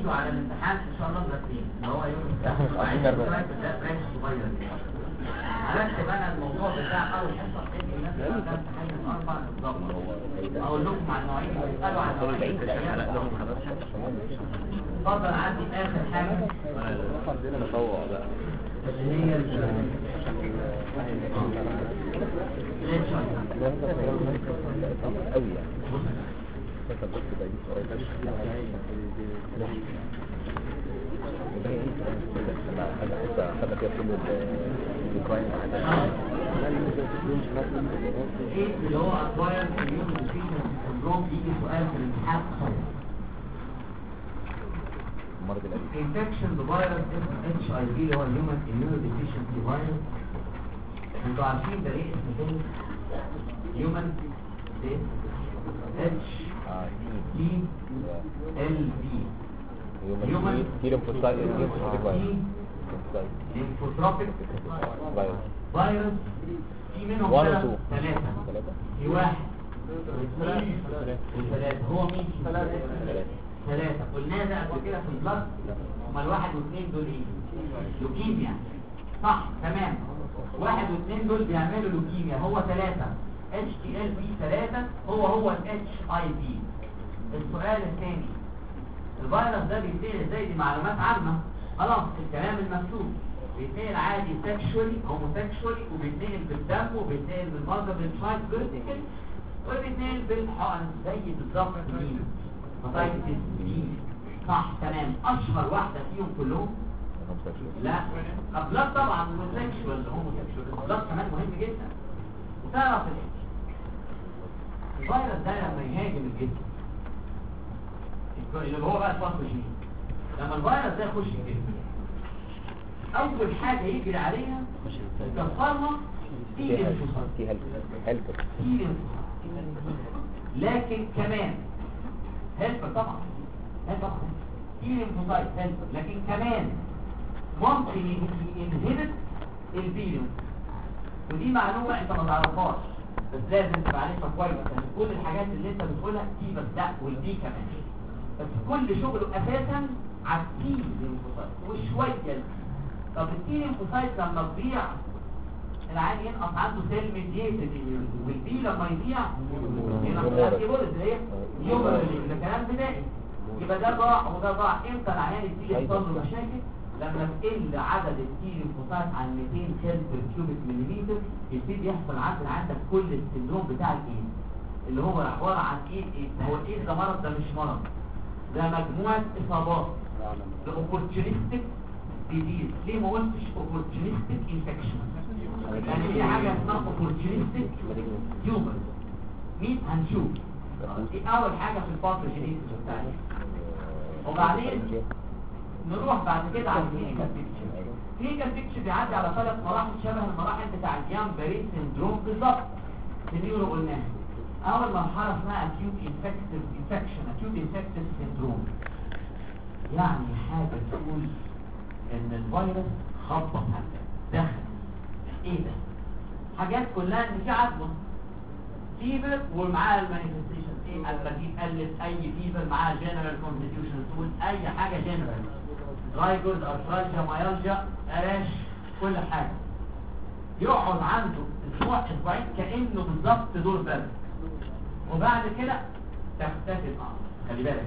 انتوا على الامتحان ان شاء الله مرتين اللي هو يوم السبت وعايز ده برانش صغير هرتب انا الموضوع بتاع اول حصه باذن الله في الامتحان الاربع بالظبط اقول لكم عن المواعيد واسالوا عن المواعيد. اتفضل. عندي اخر حاجه عندنا مطوع بقى اللي هي قوي يعني بس بقى دي سؤال حتى فيها كل الكرايم ايه اللي هو اكواير immunodeficiency syndrome بيجي سؤال في الامتحان المرض القديم infection بفيروس اسمه HIV اللي هو human immunodeficiency virus. انتوا عارفين ده ايه اسمه تاني؟ human HTLV human lymphotropic فيروس. في منهم ثلاثة في واحد واثنين وثلاثة. هو مين؟ ثلاثة قلنا ده قبل كده في البلد. هما الواحد واثنين دول ايه؟ لوكيميا صح تمام. واحد واثنين دول بيعملوا لوكيميا. هو ثلاثة HTLV 3 هو HIV. السؤال الثاني الفيروس ده بيتنقل ازاي؟ دي معلومات عامة خلاص الكلام المكتوب. بيتنقل عادي سكشوالي هوموسيكشوالي وبيتنقل بالدم وبيتنقل بالمرضى بالفايت فيرتيكال وبيتنقل بالحقن زي بالظبط مين؟ هيباتيتس بي صح تمام. اشهر واحدة فيهم كلهم لا البلاد طبعا هوموسيكشوال البلاد كمان مهم جدا. وتعرف الفيروس ده لما يهاجم الجسم اللي هو بقى الباثوجين لما الفيروس ده يخش الجسم اول حاجه يجري عليها يكسرها تي ليمفوسايت لكن كمان هيلبر طبعا تي ليمفوسايت هيلبر لكن كمان ممكن ينهبط الفيروس. ودي معلومه انت ما تعرفهاش بس لازم تبقى عارفها كويس لان كل الحاجات اللي انت بتقولها تي بس لا والبي كمان بس كل شغله اساسا على التي ليمفوسايت وشويه. طب التي ليمفوسايت لما تضيع العين ينقص عنده سيل ميدييتد immunity والبي لما يضيع ينقص الانتيبوديز اللي هي يوبر ده كلام بدائي. يبقى ده ضاع وده ضاع. امتى العيان يبتدي يحصل له مشاكل؟ لما تقل عدد التي ليمفوسايت عن 200 سيل بير كيوبيك مليمتر يبتدي يحصل عندك كل السندروم بتاع الايد اللي هو عباره عن ايد. هو الايد ده مرض؟ ده مش مرض ده مجموعه اصابات اوبورتونيستيك ديزيز. ليه ما قلتش اوبورتونيستيك انفكشن؟ يعني في حاجه اسمها اوبورتونيستيك تيومر. مين هنشوف دي اول حاجه في الباثوجينيسيس بتاعتها. وبعدين نروح بعد كده على الكلينيكال بيكتشر. الكلينيكال بيكتشر بيعدي على 3 مراحل شبه المراحل بتاع الجيان باريس سيندروم بالظبط. في النيورو قلناها اول مرحله اسمها acute infection syndrome يعني حاجه تقول ان الفيروس خبط دخل ايه ده؟ حاجات كلها ان في عدوى فيبر ومعاها المانيفستيشن ايه؟ البرجيب قلت اي فيبر معاها جنرال كونستيتيوشن تقول اي حاجه جنرال رايجورد ارثرالجيا مايالجيا قراش كل حاجه. يقعد عنده اسبوعين كانه بالظبط دور برد وبعد كده تختفي الامر. خلي بالك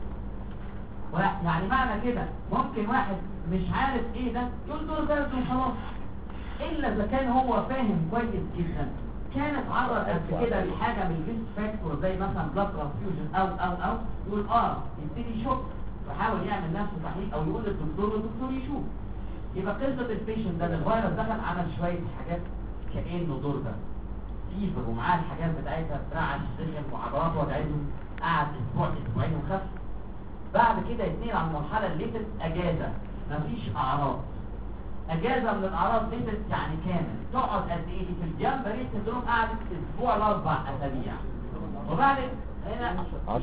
بقى يعني معنى كده ممكن واحد مش عارف ايه ده يقول دور برد وخلاص الا اذا كان هو فاهم كويس جدا كان اتعرض قبل كده لحاجه من الريسك فاكتور زي مثلا بلاد ترانسفيوجن او يقول يبتدي يشك ويحاول يعمل نفسه تحليل او يقول للدكتور والدكتور يشوف. يبقى قصه البيشنت ده الفيروس دخل عمل شويه حاجات كانه دور برد فيفر ومعاه الحاجات بتاعتها رعش سخن وعضلات وجعته قعد اسبوعين وخف. بعد كده يتنقل على المرحله اللي ليست اجازه مفيش اعراض. اجازه من الاعراض ليست يعني كامل تقعد قد ايه؟ في الجيان باريس سيندروم قعدت اسبوع ل4 اسابيع وبعد هنا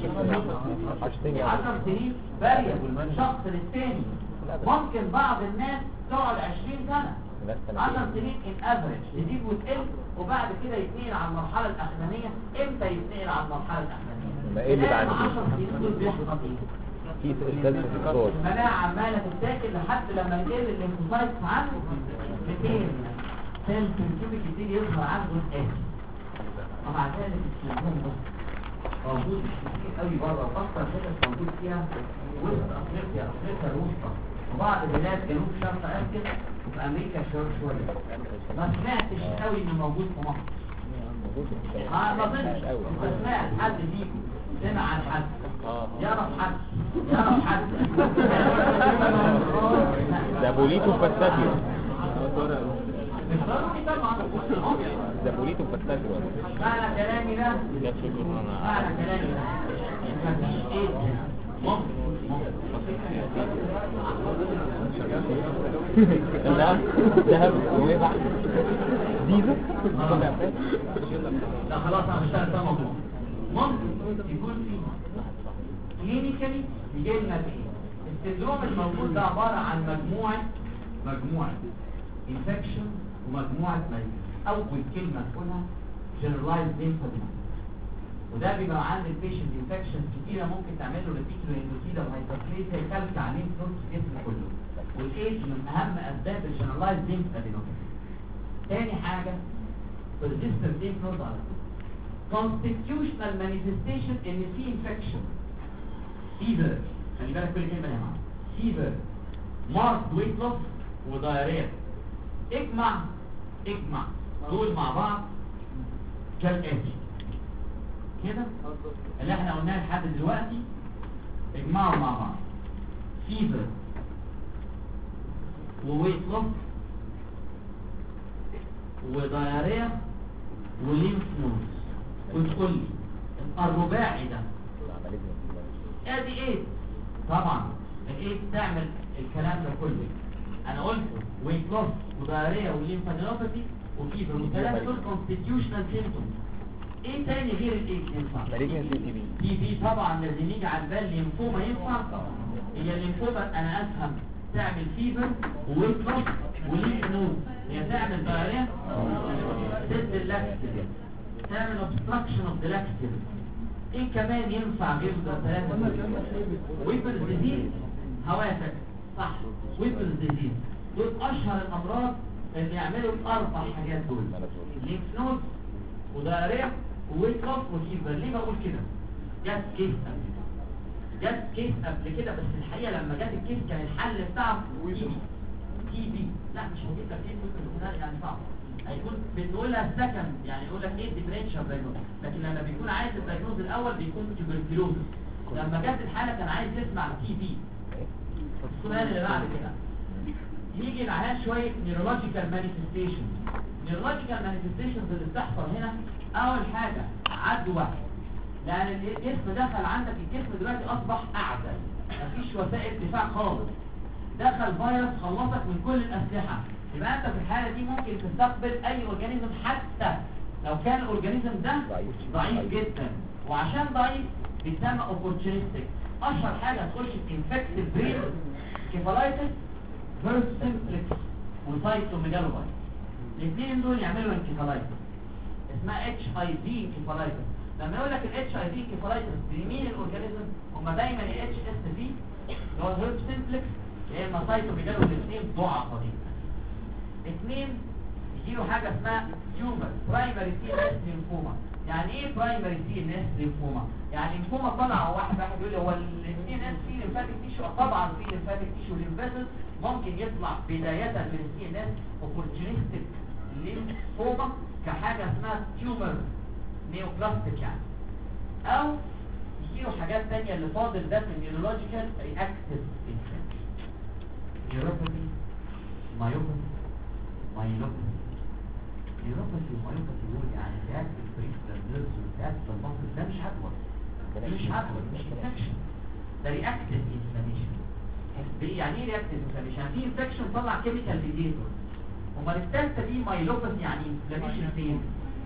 10 سنين باريه من شخص للثاني. ممكن بعض الناس تقعد 20 سنه 10 سنين ان افريج تزيد وتقل وبعد كده يتنقل على المرحله الاخرانيه. امتى يتنقل على المرحله الاخرانيه؟ ايه اللي بعد 10 سنين دول بيحصل ايه؟ في الكالسيوم المناعة عمالة تتاكل لحد لما يقل الليمفوسايت عنده 200 سيل في الكيوبيك يبتدي يظهر عنده الآتي. ومع ذلك السندروم ده موجود كتير قوي بره، واكثر حتت موجود فيها وسط افريقيا الوسطى وبعض بلاد جنوب شرق اسيا وفي امريكا شويه. ما سمعتش قوي انه موجود في مصر. ما اظنش انت سمعت حد فيكم سمع عن حد يعرف حد ده بوليتو فاستاتيو مش ضروري طبعا. ده بوليتو فاستاتيو معنى كلامي ده مفيش ايه ممكن لا ذهب ويبع ديزل لا خلاص انا مش ده موضوع. ممكن يكون في كلينيكالي يجي لنا بايه؟ السندروم الموجود ده عباره عن مجموعه انفكشن ومجموعه ميت. اول كلمه تقولها جنرالايزد ليمفاديما، وده بيبقى عند البيشنت انفكشن كتيره ممكن تعمل له ريتيكولو اندوثيليوم هايبربليزيا يخلي عليه فلوس في الجسم كله، والايدز من اهم اسباب الجنرالايزد ليمفاديما. تاني حاجه persistent lymph node على طول. constitutional manifestation ان في infection fever، خلي بالك كل كلمه يا جماعه، fever marked weight loss وdiarrhea. اجمع دول مع بعض كالاتي كده اللي احنا قلناه لحد دلوقتي، اجمعوا مع بعض fever وويت لوس ودياريا وليمف نودز، وتقول لي الرباعي ده ادي ايه؟ طبعا الايه تعمل الكلام ده كله. انا قلت ويت لوس ودياريا وليمفادينوباثي وفيبر، والثلاثه دول كونستيتيوشنال سيمبتومز. ايه تاني غير الايه ينفع؟ تي بي طبعا لازم يجي على البال. ليمفوما ينفع؟ هي الليمفوما انا افهم تعمل فيبر وويت لوس وليمف نود، هي تعمل دايريا سد اللاكتيل، تعمل obstruction of the لاكتيل. ايه كمان ينفع غير ده ثلاثه؟ ويبرز ديزيز، هوافق صح، ويبرز ديزيز دول اشهر الامراض اللي يعملوا الاربع حاجات دول، ليمف نود ودايريا وويت لوس وفيبر. ليه بقول كده؟ جت كيس قبل كده، بس الحقيقه لما جت الكيس كان الحل بتاعه تي بي. لا مش هجيب لك ايه ممكن يعني صعب، هيكون بنقولها سكند، يعني يقول لك ايه الديفرنشال دايجنوز، لكن لما بيكون عايز الدايجنوز الاول بيكون تيوبركلوز. لما جت الحاله كان عايز يسمع تي بي. السؤال اللي بعد كده يجي العيان شويه نيورولوجيكال مانيفستيشن. نيورولوجيكال مانيفستيشنز اللي بتحصل هنا اول حاجه عدوا واحد، لان الجسم دخل عندك، الجسم دلوقتي اصبح اعزل، مفيش وسائل دفاع خالص، دخل فيروس خلصك من كل الاسلحه. يبقى انت في الحاله دي ممكن تستقبل اي اورجانيزم حتى لو كان الاورجانيزم ده ضعيف جدا، وعشان ضعيف بيتسمى اوبورتونستيك. اشهر حاجه تخش في انفكتيف برين كيفالايتس فيرس سيمبلكس وسايتوميجالوفايروس. الاثنين دول يعملوا انكيفالايتس اسمها اتش اي في انكيفالايتس. لما يقول لك الاتش اي في انكيفالايتس بيمين الاورجانيزم هما دايما الاتش اس في اللي هو الهيرب سيمبلكس يا اما سايتوميجالو، الاثنين ضعفاء جدا. اثنين يجيله حاجه اسمها تيومر برايمري سي اس ليمفوما. يعني ايه برايمري سي اس ليمفوما؟ يعني ليمفوما طلع واحد يقول لي هو السي اس فيه ليمفاتيك تيشو؟ طبعا فيه ليمفاتيك تيشو ليمفاتيك، ممكن يطلع بدايه من السي اس اوبورتونستيك ليمفوما كحاجه اسمها تيومر نيوبلاستيك يعني، او يجيله حاجات تانية اللي فاضل ده في النيورولوجيكال رياكتيف انفكشن، نيوروباثي مايوباثي مايلوباثي. نيوروباثي ومايوباثي دول يعني رياكتيف بريفرال نيرفز ورياكتيف ماسل، ده مش عدوى مش انفكشن، ده رياكتيف انفلاميشن. يعني ايه رياكتيف انفلاميشن؟ يعني في انفكشن طلع كيميكال ميديتور. امال الثالثه دي مايلوباثي يعني انفلاميشن فين؟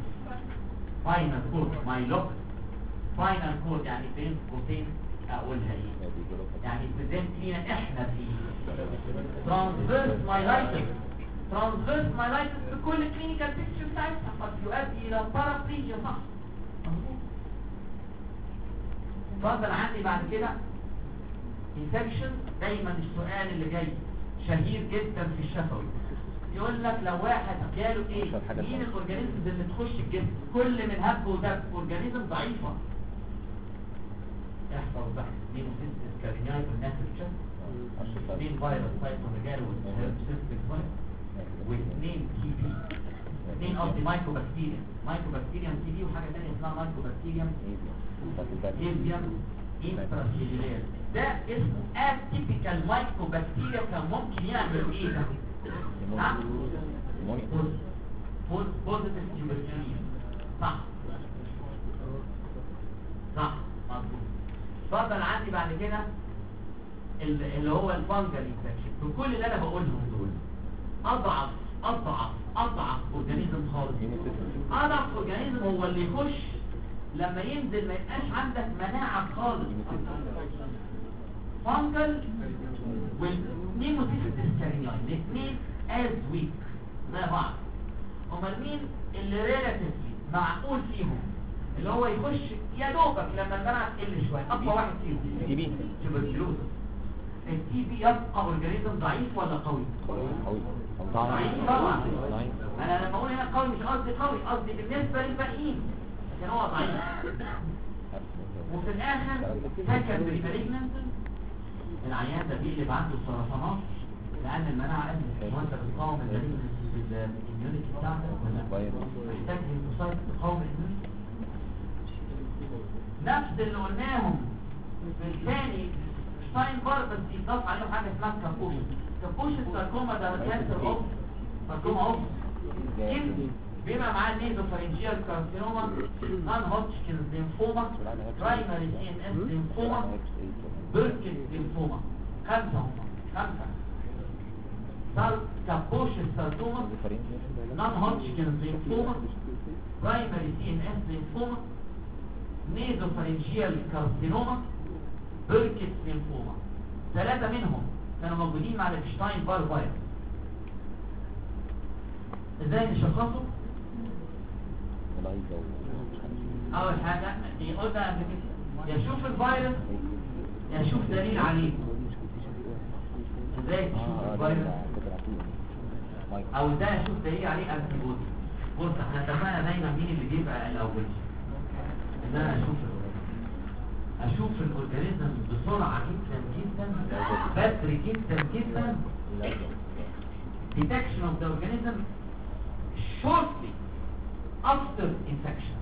فاينل كود مايلوباثي. فاينل كود يعني بين قوسين اقولها ايه؟ يعني بريزنت لينا احنا بايه؟ ترانسفيرس مايلايتس. ترانسفيرس مايلايتس بكل كلينيكال بيكتشر بتاعتها قد يؤدي الى بارابليجيا، صح؟ اتفضل عندي بعد كده انفكشن دايما السؤال اللي جاي شهير جدا في الشفوي، يقول لك لو واحد جاله ايه مين الاورجانيزمز اللي تخش الجسم كل من هب ودب اورجانيزم ضعيفه، احفظ بقى مين سيستم كارينياي في الناس الشفوي، مين فيروس سايتوميجالو والسيستم فيروس، واثنين تي بي، اثنين قصدي مايكروبكتيريا تي بي، وحاجه ثانيه اسمها مايكروبكتيريا ايفيوم انتراسيلولار. ده اسمه اتيبيكال مايكروبكتيريا، كان ممكن يعمل ايه ده؟ نعم بوزيتيف تيوبركلوز. صح مظبوط. اتفضل عندي بعد كده اللي هو الفانجل انفكشن. في كل اللي انا بقولهم دول اضعف اورجانيزم خالص. اضعف اورجانيزم هو اللي يخش لما ينزل ما يبقاش عندك مناعه خالص. فانجل والنيموسيستس كارينياي الاثنين از ويك زي بعض. امال مين اللي ريلاتيفلي معقول فيهم اللي هو يخش يا دوبك لما المناعه تقل شويه؟ اقوى واحد فيهم تي بي. تيوبركلوز. التي بي يبقى اورجانيزم ضعيف ولا قوي؟ ضعيف طبعا. انا لما اقول هنا قوي مش قصدي قوي، قصدي بالنسبه للباقيين لكن هو ضعيف. وفي الاخر سكندري مالجنسي، العيان ده بيقلب عنده سرطانات لان المناعه قلت. وانت بتقاوم المالجنسي بالاميونيتي بتاعتك ولا محتاج ليمفوسايت تقاوم الاميونيتي؟ نفس اللي قلناهم في الثاني شتاين بار، بس يضاف عليهم حاجه اسمها كابوش الساركوما. ده كانسر اوف ساركوما اوف سكين، بيبقى معاه النيزوفارنجيال كارسينوما، نون هوتشكنز ليمفوما، برايمري سي ان اس ليمفوما، بيركت ليمفوما. خمسه كابوش الساركوما، نون هوتشكنز ليمفوما، برايمري سي ان اس ليمفوما، نيزوفارنجيال كارسينوما، بيركت ليمفوما. ثلاثه منهم كانوا موجودين مع الشتاين بار فيروس. ازاي نشخصه؟ اول حاجه يقولنا قبل كده يشوف الفيروس يشوف دليل عليه. ازاي تشوف الفيروس؟ او ده يشوف دليل عليه انتي بودي. بص احنا اتفقنا دايما مين اللي بيبقى الاول، ان انا اشوف الاورجانيزم بسرعه جدا بدري جدا. detection of the organism shortly after infection.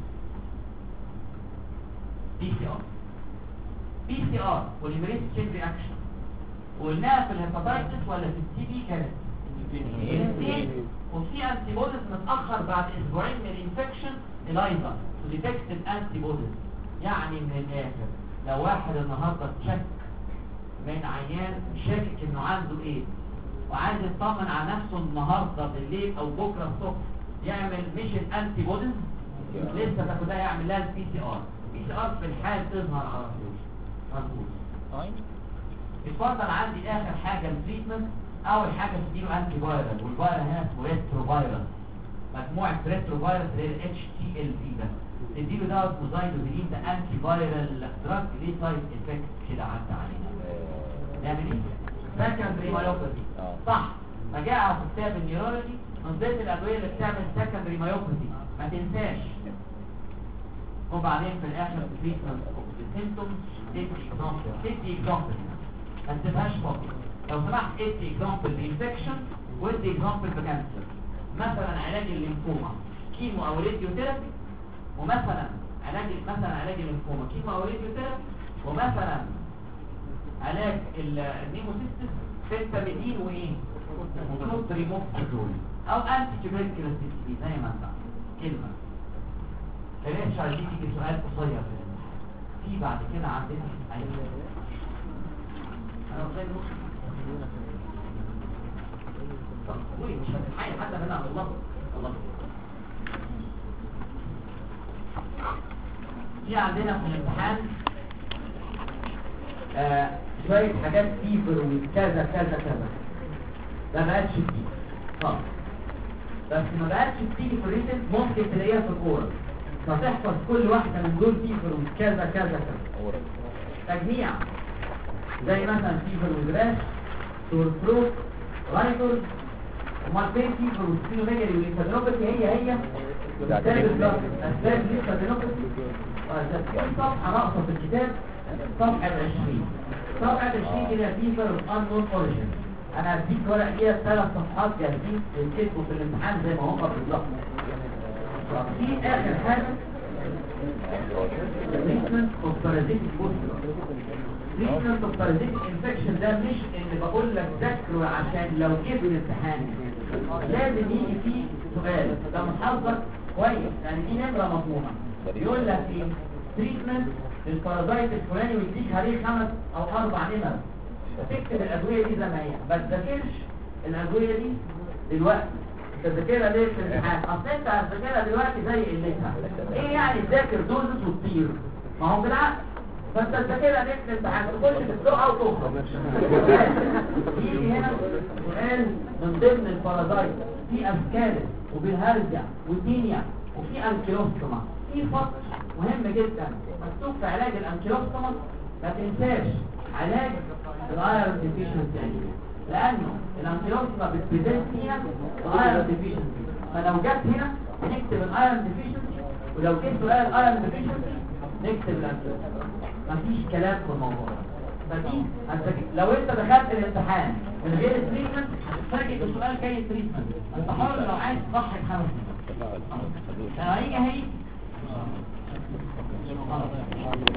PCR polymerase chain reaction قلناها في الهيباتايتس ولا في التي بي؟ كانت الاثنين. وفي انتي بوديز متاخر بعد اسبوعين من الانفكشن الايزا ديتكت الانتي بوديز. يعني من الاخر لو واحد النهارده تشك من عيان شاكك انه عنده ايه وعايز يطمن على نفسه النهارده بالليل او بكره الصبح، يعمل مش الانتي بوديز لسه تاخدها، يعمل لها البي سي ار. البي سي ار في الحال تظهر على طول مظبوط. اتفضل عندي اخر حاجه التريتمنت. اول حاجه تديله انتي فايرال، والفايرال هنا اسمه ريترو فايرال، مجموعه ريترو فايرال اللي هي الاتش تي ال في ده. تديله دواء موزايلوزيلين، ده انتي فايرال دراج ليه سايد افكت كده عدى علينا. نعمل ايه؟ سكندري مايوباثي. صح، فجاء في كتاب النيورولوجي من ضمن الادويه اللي بتعمل سكندري مايوباثي ما تنساش. وبعدين في الاخر تريتمنت اوف السيمبتومز. تدي اكزامبل ما تسيبهاش فاضي لو سمحت. ادي اكزامبل للانفكشن وادي اكزامبل بكانسر. مثلا علاج الليمفوما كيمو او راديو ثيرابي، ومثلا علاج الليمفوما كيمو او راديو ثيرابي، ومثلا علاج النيموسيستس بنتاميدين وايه وتريموكسيدول او انتي تيوبركلوز زي ما انت كلمه. بلاش عايزين تيجي سؤال قصير في الامتحان. في بعد كده عندنا انا قلت له مش هتتحايل حتى منها الله. في عندنا في الامتحان شوية حاجات فيبر وكذا كذا كذا. ده ما بقتش بتيجي خالص، بس ما بقتش بتيجي في الريتن. ممكن تلاقيها في الكورة، فتحفظ كل واحدة من دول فيبر وكذا كذا كذا. تجميع زي مثلا فيفر وجراش، سور ثروت، رايتورز. امال فين فيفر وسبينوميجالي والليمفادينوباثي؟ هي اسباب الليمفادينوباثي. في صفحه ناقصه في الكتاب، صفحه 20. صفحه 20 كده فيفر انون اوريجين. انا هديك ورق كده 3 صفحات جاهزين تكتبوا في الامتحان زي ما هم بالظبط. في اخر حاجه treatment of parasitic pustular. treatment of parasitic infection ده مش ان بقول لك ذاكره عشان لو جه في الامتحان، لازم يجي فيه سؤال ده محضر كويس، يعني دي نمره مضمونه. يقول لك ايه؟ treatment للبارازايت الفلاني ويديك عليه 5 أو 4 نمر. تكتب الادويه دي زي ما هي، ما تذاكرش الادويه دي دلوقتي، تذاكرها ليه في الامتحان؟ اصل انت هتذاكرها دلوقتي زي قلتها. ايه يعني تذاكر دوزز وتطير؟ ما هو بالعكس، فانت تذاكرها ليه في الامتحان؟ تخش في السوق او تخرج. يجي هنا سؤال من ضمن البارازايت، في اسكالس وبالهرزيا وتينيا وفي انكيلوستوما. في فصل مهم جدا مكتوب في علاج الانكيلوستوما، ما تنساش علاج الايرون ديفيشنسي، لانه الانكيلوستوما بتبريزنت فيها الايرون ديفيشنسي. فلو جت هنا نكتب الايرون ديفيشنسي، ولو جه سؤال الايرون ديفيشنسي نكتب الانكيلوستوما. مفيش كلام في الموضوع. فدي لو انت دخلت الامتحان من غير التريتمنت هتتفاجئ بسؤال جاي تريتمنت. انت حر لو عايز تصحي 5 دقايق. هيجي